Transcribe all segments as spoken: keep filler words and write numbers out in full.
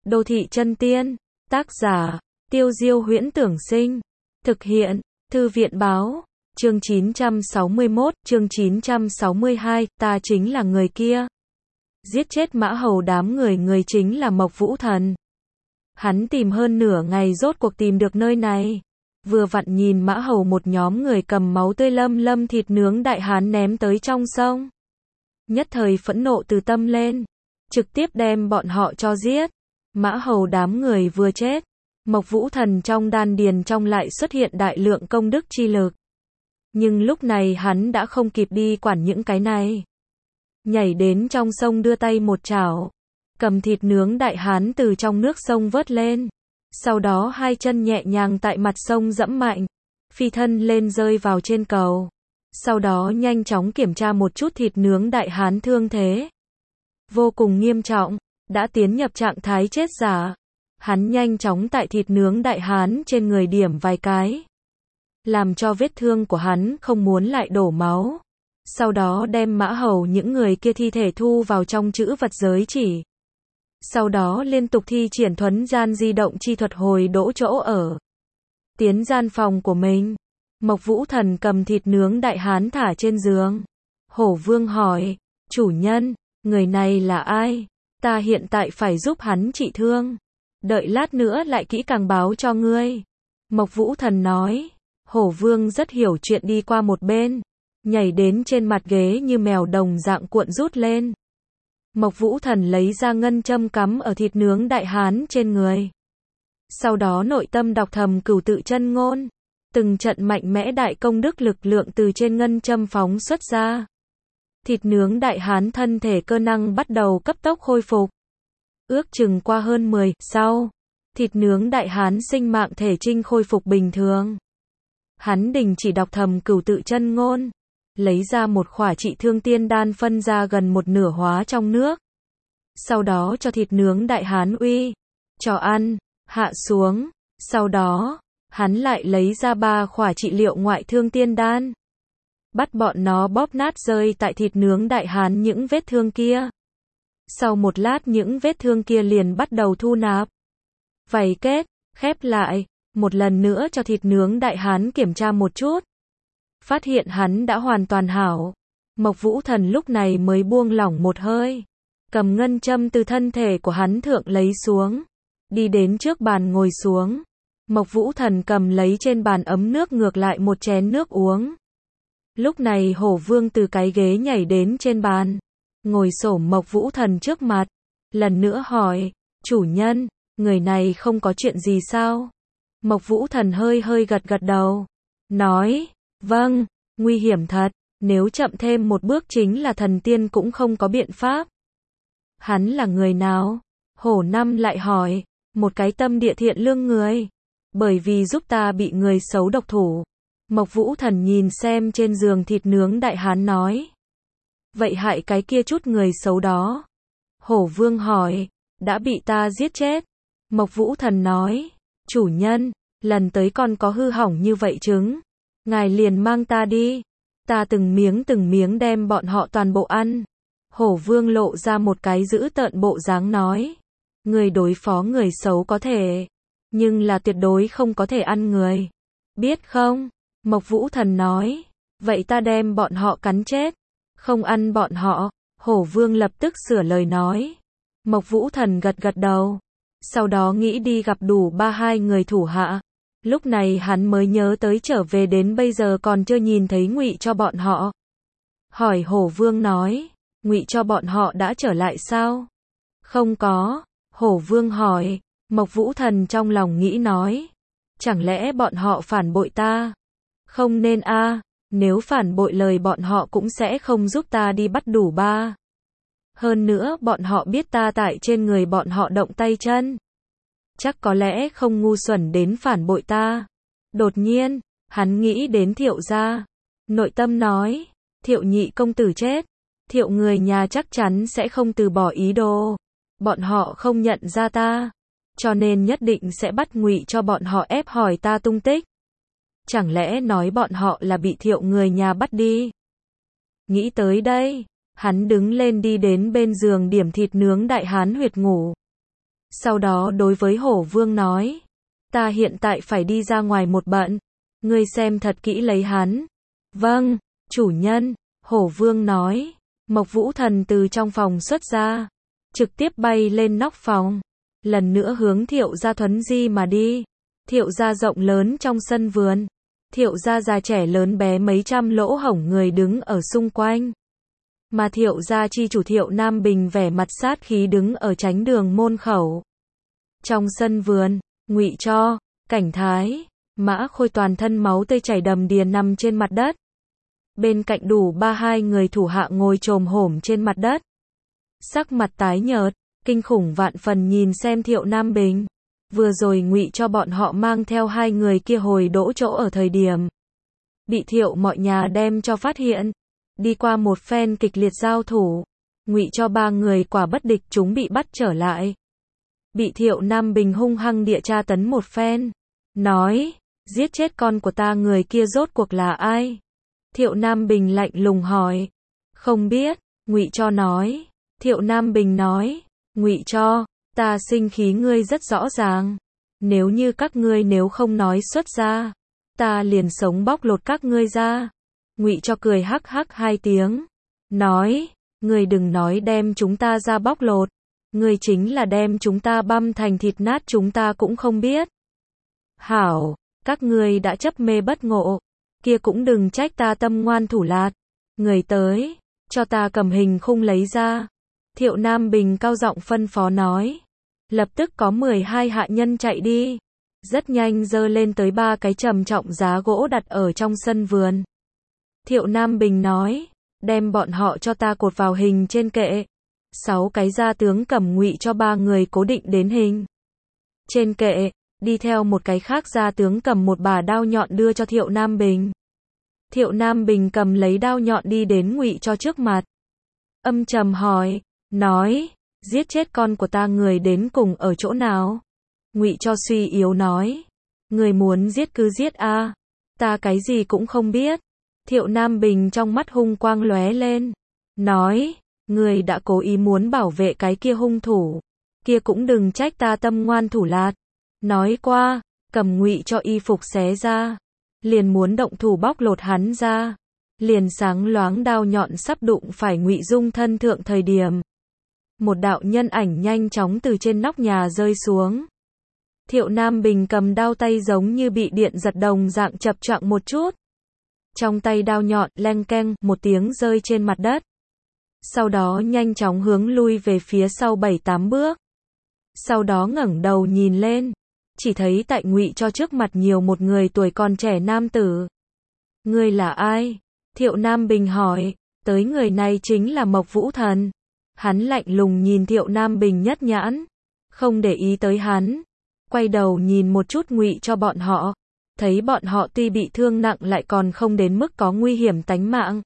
Đô thị chân tiên. Tác giả, Tiêu Diêu Huyễn Tưởng Sinh. Thực hiện, Thư viện Báo. Chương chín trăm sáu mươi mốt, chương chín trăm sáu mươi hai, ta chính là người kia. Giết chết Mã Hầu đám người, người chính là Mộc Vũ Thần. Hắn tìm hơn nửa ngày rốt cuộc tìm được nơi này. Vừa vặn nhìn Mã Hầu một nhóm người cầm máu tươi lâm lâm thịt nướng đại hán ném tới trong sông. Nhất thời phẫn nộ từ tâm lên, trực tiếp đem bọn họ cho giết. Mã Hầu đám người vừa chết, Mộc Vũ Thần trong đan điền trong lại xuất hiện đại lượng công đức chi lực. Nhưng lúc này hắn đã không kịp đi quản những cái này. Nhảy đến trong sông đưa tay một chảo, cầm thịt nướng đại hán từ trong nước sông vớt lên. Sau đó hai chân nhẹ nhàng tại mặt sông dẫm mạnh, phi thân lên rơi vào trên cầu. Sau đó nhanh chóng kiểm tra một chút thịt nướng đại hán thương thế. Vô cùng nghiêm trọng, đã tiến nhập trạng thái chết giả. Hắn nhanh chóng tại thịt nướng đại hán trên người điểm vài cái, làm cho vết thương của hắn không muốn lại đổ máu. Sau đó đem Mã Hầu những người kia thi thể thu vào trong trữ vật giới chỉ. Sau đó liên tục thi triển thuấn gian di động chi thuật hồi đỗ chỗ ở. Tiến gian phòng của mình, Mộc Vũ Thần cầm thịt nướng đại hán thả trên giường. Hổ Vương hỏi, chủ nhân, người này là ai? Ta hiện tại phải giúp hắn trị thương. Đợi lát nữa lại kỹ càng báo cho ngươi. Mộc Vũ Thần nói. Hổ Vương rất hiểu chuyện đi qua một bên, nhảy đến trên mặt ghế như mèo đồng dạng cuộn rút lên. Mộc Vũ Thần lấy ra ngân châm cắm ở thịt nướng đại hán trên người. Sau đó nội tâm đọc thầm cửu tự chân ngôn. Từng trận mạnh mẽ đại công đức lực lượng từ trên ngân châm phóng xuất ra. Thịt nướng đại hán thân thể cơ năng bắt đầu cấp tốc khôi phục. Ước chừng qua hơn mười sau, thịt nướng đại hán sinh mạng thể trinh khôi phục bình thường. Hắn đình chỉ đọc thầm cửu tự chân ngôn, lấy ra một khỏa trị thương tiên đan phân ra gần một nửa hóa trong nước. Sau đó cho thịt nướng đại hán uy, cho ăn, hạ xuống. Sau đó, hắn lại lấy ra ba khỏa trị liệu ngoại thương tiên đan. Bắt bọn nó bóp nát rơi tại thịt nướng đại hán những vết thương kia. Sau một lát những vết thương kia liền bắt đầu thu nạp. Vảy kết, khép lại, một lần nữa cho thịt nướng đại hán kiểm tra một chút. Phát hiện hắn đã hoàn toàn hảo. Mộc Vũ Thần lúc này mới buông lỏng một hơi. Cầm ngân châm từ thân thể của hắn thượng lấy xuống. Đi đến trước bàn ngồi xuống. Mộc Vũ Thần cầm lấy trên bàn ấm nước ngược lại một chén nước uống. Lúc này Hổ Vương từ cái ghế nhảy đến trên bàn, ngồi xổm Mộc Vũ Thần trước mặt. Lần nữa hỏi, chủ nhân, người này không có chuyện gì sao? Mộc Vũ Thần hơi hơi gật gật đầu. Nói, vâng, nguy hiểm thật, nếu chậm thêm một bước chính là thần tiên cũng không có biện pháp. Hắn là người nào? Hổ Năm lại hỏi, một cái tâm địa thiện lương người. Bởi vì giúp ta bị người xấu độc thủ. Mộc Vũ Thần nhìn xem trên giường thịt nướng đại hán nói. Vậy hại cái kia chút người xấu đó. Hổ Vương hỏi, đã bị ta giết chết. Mộc Vũ Thần nói, chủ nhân, lần tới còn có hư hỏng như vậy trứng. Ngài liền mang ta đi. Ta từng miếng từng miếng đem bọn họ toàn bộ ăn. Hổ Vương lộ ra một cái dữ tợn bộ dáng nói. Người đối phó người xấu có thể, nhưng là tuyệt đối không có thể ăn người. Biết không? Mộc Vũ Thần nói. Vậy ta đem bọn họ cắn chết. Không ăn bọn họ. Hổ Vương lập tức sửa lời nói. Mộc Vũ Thần gật gật đầu. Sau đó nghĩ đi gặp đủ ba hai người thủ hạ. Lúc này hắn mới nhớ tới trở về đến bây giờ còn chưa nhìn thấy Ngụy Cho bọn họ. Hỏi Hổ Vương nói, Ngụy Cho bọn họ đã trở lại sao? Không có. Hổ Vương hỏi. Mộc Vũ Thần trong lòng nghĩ nói, chẳng lẽ bọn họ phản bội ta? Không nên a, à, nếu phản bội lời bọn họ cũng sẽ không giúp ta đi bắt đủ ba. Hơn nữa bọn họ biết ta tại trên người bọn họ động tay chân. Chắc có lẽ không ngu xuẩn đến phản bội ta. Đột nhiên, hắn nghĩ đến Thiệu gia. Nội tâm nói, Thiệu nhị công tử chết. Thiệu người nhà chắc chắn sẽ không từ bỏ ý đồ. Bọn họ không nhận ra ta. Cho nên nhất định sẽ bắt Ngụy Cho bọn họ ép hỏi ta tung tích. Chẳng lẽ nói bọn họ là bị Thiệu người nhà bắt đi? Nghĩ tới đây, hắn đứng lên đi đến bên giường điểm thịt nướng đại hán huyệt ngủ. Sau đó đối với Hổ Vương nói, ta hiện tại phải đi ra ngoài một bận, ngươi xem thật kỹ lấy hắn. Vâng, chủ nhân, Hổ Vương nói. Mộc Vũ Thần từ trong phòng xuất ra, trực tiếp bay lên nóc phòng, lần nữa hướng Thiệu gia thuấn di mà đi. Thiệu gia rộng lớn trong sân vườn, Thiệu gia già trẻ lớn bé mấy trăm lỗ hổng người đứng ở xung quanh. Mà Thiệu gia chi chủ Thiệu Nam Bình vẻ mặt sát khí đứng ở tránh đường môn khẩu. Trong sân vườn, Ngụy Cho, Cảnh Thái, Mã Khôi toàn thân máu tươi chảy đầm đìa nằm trên mặt đất. Bên cạnh đủ ba hai người thủ hạ ngồi chồm hổm trên mặt đất. Sắc mặt tái nhợt, kinh khủng vạn phần nhìn xem Thiệu Nam Bình. Vừa rồi Ngụy Cho bọn họ mang theo hai người kia hồi đỗ chỗ ở thời điểm bị Thiệu mọi nhà đem cho phát hiện. Đi qua một phen kịch liệt giao thủ, Ngụy Cho ba người quả bất địch chúng bị bắt trở lại. Bị Thiệu Nam Bình hung hăng địa tra tấn một phen, nói, giết chết con của ta người kia rốt cuộc là ai? Thiệu Nam Bình lạnh lùng hỏi, không biết, Ngụy Cho nói. Thiệu Nam Bình nói, Ngụy Cho, ta sinh khí ngươi rất rõ ràng. Nếu như các ngươi nếu không nói xuất ra, ta liền sống bóc lột các ngươi ra. Ngụy Cho cười hắc hắc hai tiếng, nói, ngươi đừng nói đem chúng ta ra bóc lột, ngươi chính là đem chúng ta băm thành thịt nát chúng ta cũng không biết. Hảo, các ngươi đã chấp mê bất ngộ, kia cũng đừng trách ta tâm ngoan thủ lạt. Người tới, cho ta cầm hình khung lấy ra. Thiệu Nam Bình cao giọng phân phó nói. Lập tức có mười hai hạ nhân chạy đi. Rất nhanh dơ lên tới ba cái trầm trọng giá gỗ đặt ở trong sân vườn. Thiệu Nam Bình nói, đem bọn họ cho ta cột vào hình trên kệ. Sáu cái gia tướng cầm Ngụy Cho ba người cố định đến hình trên kệ, đi theo một cái khác gia tướng cầm một bà đao nhọn đưa cho Thiệu Nam Bình. Thiệu Nam Bình cầm lấy đao nhọn đi đến Ngụy Cho trước mặt. Âm trầm hỏi, nói, giết chết con của ta người đến cùng ở chỗ nào? Ngụy Cho suy yếu nói, người muốn giết cứ giết a, ta cái gì cũng không biết. Thiệu Nam Bình trong mắt hung quang lóe lên, nói, người đã cố ý muốn bảo vệ cái kia hung thủ, kia cũng đừng trách ta tâm ngoan thủ lạt. Nói qua, cầm Ngụy Cho y phục xé ra, liền muốn động thủ bóc lột hắn ra. Liền sáng loáng đao nhọn sắp đụng phải Ngụy Dung thân thượng thời điểm, một đạo nhân ảnh nhanh chóng từ trên nóc nhà rơi xuống. Thiệu Nam Bình cầm đao tay giống như bị điện giật đồng dạng chập choạng một chút. Trong tay đao nhọn leng keng một tiếng rơi trên mặt đất. Sau đó nhanh chóng hướng lui về phía sau bảy tám bước. Sau đó ngẩng đầu nhìn lên, chỉ thấy tại Ngụy Cho trước mặt nhiều một người tuổi còn trẻ nam tử. Ngươi là ai? Thiệu Nam Bình hỏi. Tới người này chính là Mộc Vũ Thần. Hắn lạnh lùng nhìn Thiệu Nam Bình nhất nhãn, không để ý tới hắn, quay đầu nhìn một chút Ngụy Cho bọn họ, thấy bọn họ tuy bị thương nặng lại còn không đến mức có nguy hiểm tánh mạng.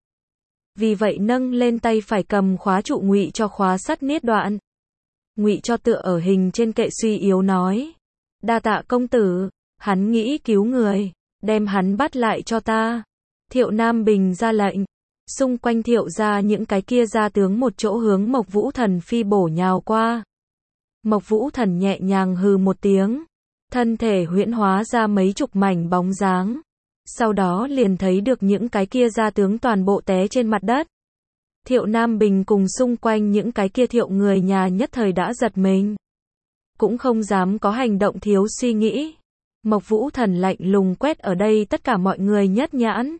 Vì vậy nâng lên tay phải cầm khóa trụ Ngụy Cho khóa sắt niết đoạn. Ngụy Cho tựa ở hình trên kệ suy yếu nói, đa tạ công tử, hắn nghĩ cứu người, đem hắn bắt lại cho ta. Thiệu Nam Bình ra lệnh, xung quanh Thiệu gia những cái kia gia tướng một chỗ hướng Mộc Vũ Thần phi bổ nhào qua. Mộc Vũ Thần nhẹ nhàng hừ một tiếng, thân thể huyễn hóa ra mấy chục mảnh bóng dáng. Sau đó liền thấy được những cái kia gia tướng toàn bộ té trên mặt đất. Thiệu Nam Bình cùng xung quanh những cái kia Thiệu người nhà nhất thời đã giật mình, cũng không dám có hành động thiếu suy nghĩ. Mộc Vũ Thần lạnh lùng quét ở đây tất cả mọi người nhất nhãn.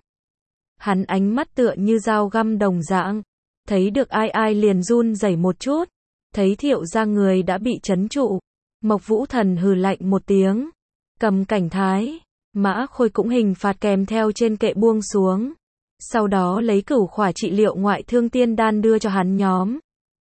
Hắn ánh mắt tựa như dao găm đồng dạng, thấy được ai ai liền run rẩy một chút, thấy Thiệu gia người đã bị trấn trụ. Mộc Vũ Thần hừ lạnh một tiếng, cầm Cảnh Thái, Mã Khôi cũng hình phạt kèm theo trên kệ buông xuống. Sau đó lấy cửu khỏa trị liệu ngoại thương tiên đan đưa cho hắn nhóm.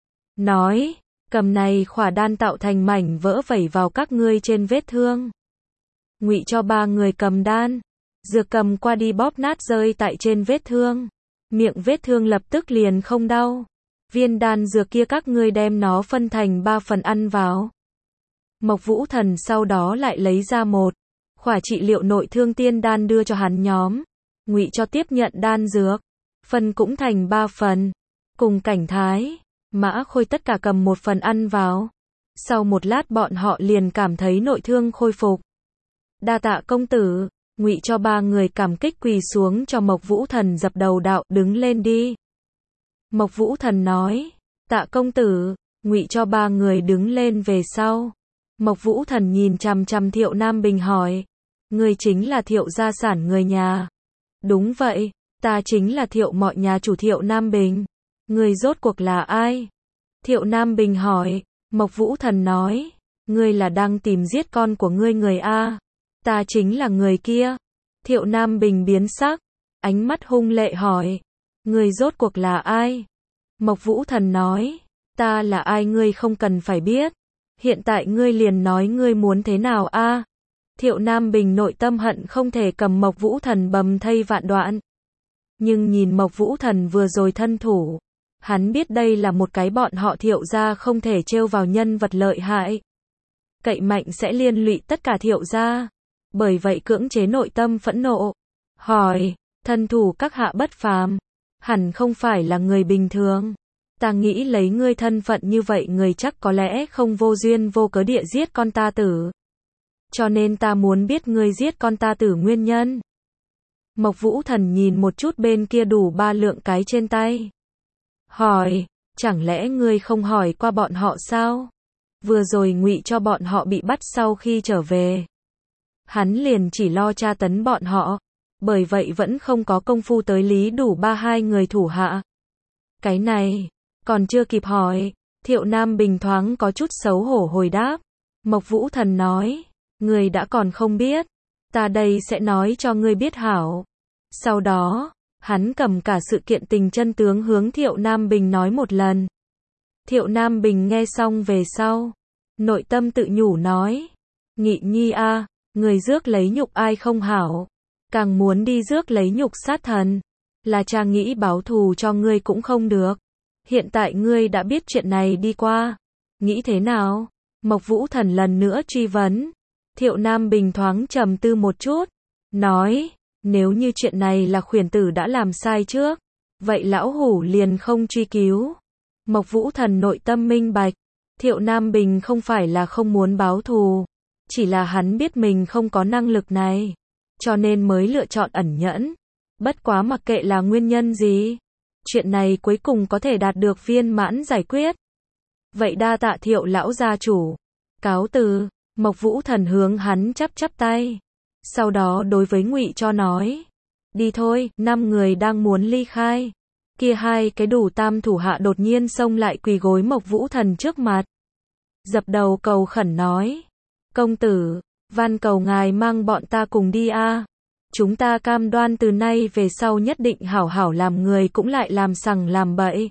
Nói, cầm này khỏa đan tạo thành mảnh vỡ vẩy vào các ngươi trên vết thương. Ngụy Cho ba người cầm đan, dược cầm qua đi bóp nát rơi tại trên vết thương. Miệng vết thương lập tức liền không đau. Viên đan dược kia các ngươi đem nó phân thành ba phần ăn vào. Mộc Vũ Thần sau đó lại lấy ra một khỏa trị liệu nội thương tiên đan đưa cho hắn nhóm. Ngụy Cho tiếp nhận đan dược, phân cũng thành ba phần, cùng Cảnh Thái, Mã Khôi tất cả cầm một phần ăn vào. Sau một lát bọn họ liền cảm thấy nội thương khôi phục. Đa tạ công tử, Ngụy Cho ba người cảm kích quỳ xuống cho Mộc Vũ Thần dập đầu đạo, đứng lên đi. Mộc Vũ Thần nói, tạ công tử, Ngụy Cho ba người đứng lên về sau. Mộc Vũ Thần nhìn chằm chằm Thiệu Nam Bình hỏi, ngươi chính là Thiệu gia sản người nhà. Đúng vậy, ta chính là Thiệu mọi nhà chủ Thiệu Nam Bình. Ngươi rốt cuộc là ai? Thiệu Nam Bình hỏi. Mộc Vũ Thần nói, ngươi là đang tìm giết con của ngươi người A. Ta chính là người kia. Thiệu Nam Bình biến sắc, ánh mắt hung lệ hỏi, ngươi rốt cuộc là ai? Mộc Vũ Thần nói, ta là ai ngươi không cần phải biết. Hiện tại ngươi liền nói ngươi muốn thế nào A. Thiệu Nam Bình nội tâm hận không thể cầm Mộc Vũ Thần bầm thây vạn đoạn. Nhưng nhìn Mộc Vũ Thần vừa rồi thân thủ, hắn biết đây là một cái bọn họ Thiệu gia không thể trêu vào nhân vật lợi hại. Cậy mạnh sẽ liên lụy tất cả Thiệu gia. Bởi vậy cưỡng chế nội tâm phẫn nộ. Hỏi, thân thủ các hạ bất phàm, hẳn không phải là người bình thường. Ta nghĩ lấy ngươi thân phận như vậy người chắc có lẽ không vô duyên vô cớ địa giết con ta tử. Cho nên ta muốn biết ngươi giết con ta tử nguyên nhân. Mộc Vũ Thần nhìn một chút bên kia đủ ba lượng cái trên tay. Hỏi, chẳng lẽ ngươi không hỏi qua bọn họ sao? Vừa rồi Ngụy Cho bọn họ bị bắt sau khi trở về. Hắn liền chỉ lo tra tấn bọn họ. Bởi vậy vẫn không có công phu tới lý đủ ba hai người thủ hạ. Cái này, còn chưa kịp hỏi. Thiệu Nam Bình thoáng có chút xấu hổ hồi đáp. Mộc Vũ Thần nói, ngươi đã còn không biết. Ta đây sẽ nói cho ngươi biết hảo. Sau đó, hắn cầm cả sự kiện tình chân tướng hướng Thiệu Nam Bình nói một lần. Thiệu Nam Bình nghe xong về sau. Nội tâm tự nhủ nói. Nghị nhi a, người rước lấy nhục ai không hảo. Càng muốn đi rước lấy nhục sát thần. Là cha nghĩ báo thù cho ngươi cũng không được. Hiện tại ngươi đã biết chuyện này đi qua. Nghĩ thế nào? Mộc Vũ Thần lần nữa truy vấn. Thiệu Nam Bình thoáng trầm tư một chút. Nói, nếu như chuyện này là khuyển tử đã làm sai trước. Vậy lão hủ liền không truy cứu. Mộc Vũ Thần nội tâm minh bạch. Thiệu Nam Bình không phải là không muốn báo thù. Chỉ là hắn biết mình không có năng lực này. Cho nên mới lựa chọn ẩn nhẫn. Bất quá mặc kệ là nguyên nhân gì. Chuyện này cuối cùng có thể đạt được viên mãn giải quyết. Vậy đa tạ Thiệu lão gia chủ. Cáo từ. Mộc Vũ Thần hướng hắn chắp chắp tay. Sau đó đối với Ngụy Cho nói. Đi thôi, năm người đang muốn ly khai. Kia hai cái đủ tam thủ hạ đột nhiên xông lại quỳ gối Mộc Vũ Thần trước mặt. Dập đầu cầu khẩn nói. Công tử, van cầu ngài mang bọn ta cùng đi a. Chúng ta cam đoan từ nay về sau nhất định hảo hảo làm người cũng lại làm sằng làm bậy.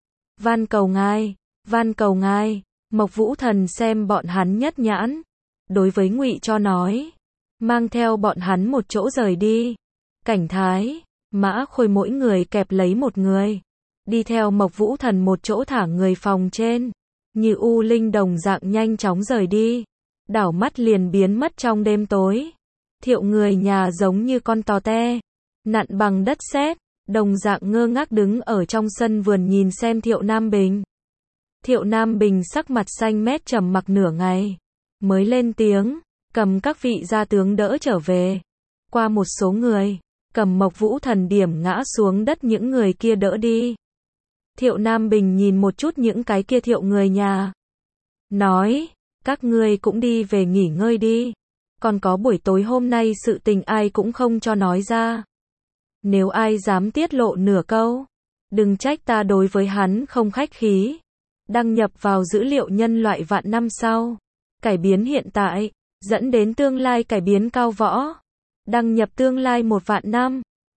Van cầu ngài, van cầu ngài. Mộc Vũ Thần xem bọn hắn nhất nhãn. Đối với Ngụy Cho nói. Mang theo bọn hắn một chỗ rời đi. Cảnh Thái, Mã Khôi mỗi người kẹp lấy một người. Đi theo Mộc Vũ Thần một chỗ thả người phòng trên. Như u linh đồng dạng nhanh chóng rời đi. Đảo mắt liền biến mất trong đêm tối. Thiệu người nhà giống như con tò te. Nặn bằng đất sét. Đồng dạng ngơ ngác đứng ở trong sân vườn nhìn xem Thiệu Nam Bình. Thiệu Nam Bình sắc mặt xanh mét trầm mặc nửa ngày. Mới lên tiếng. Cầm các vị gia tướng đỡ trở về. Qua một số người. Cầm Mộc Vũ Thần điểm ngã xuống đất những người kia đỡ đi. Thiệu Nam Bình nhìn một chút những cái kia thiệu người nhà. Nói. Các ngươi cũng đi về nghỉ ngơi đi. Còn có buổi tối hôm nay sự tình ai cũng không cho nói ra. Nếu ai dám tiết lộ nửa câu. Đừng trách ta đối với hắn không khách khí. Đăng nhập vào dữ liệu nhân loại vạn năm sau. Cải biến hiện tại. Dẫn đến tương lai cải biến cao võ. Đăng nhập tương lai một vạn năm.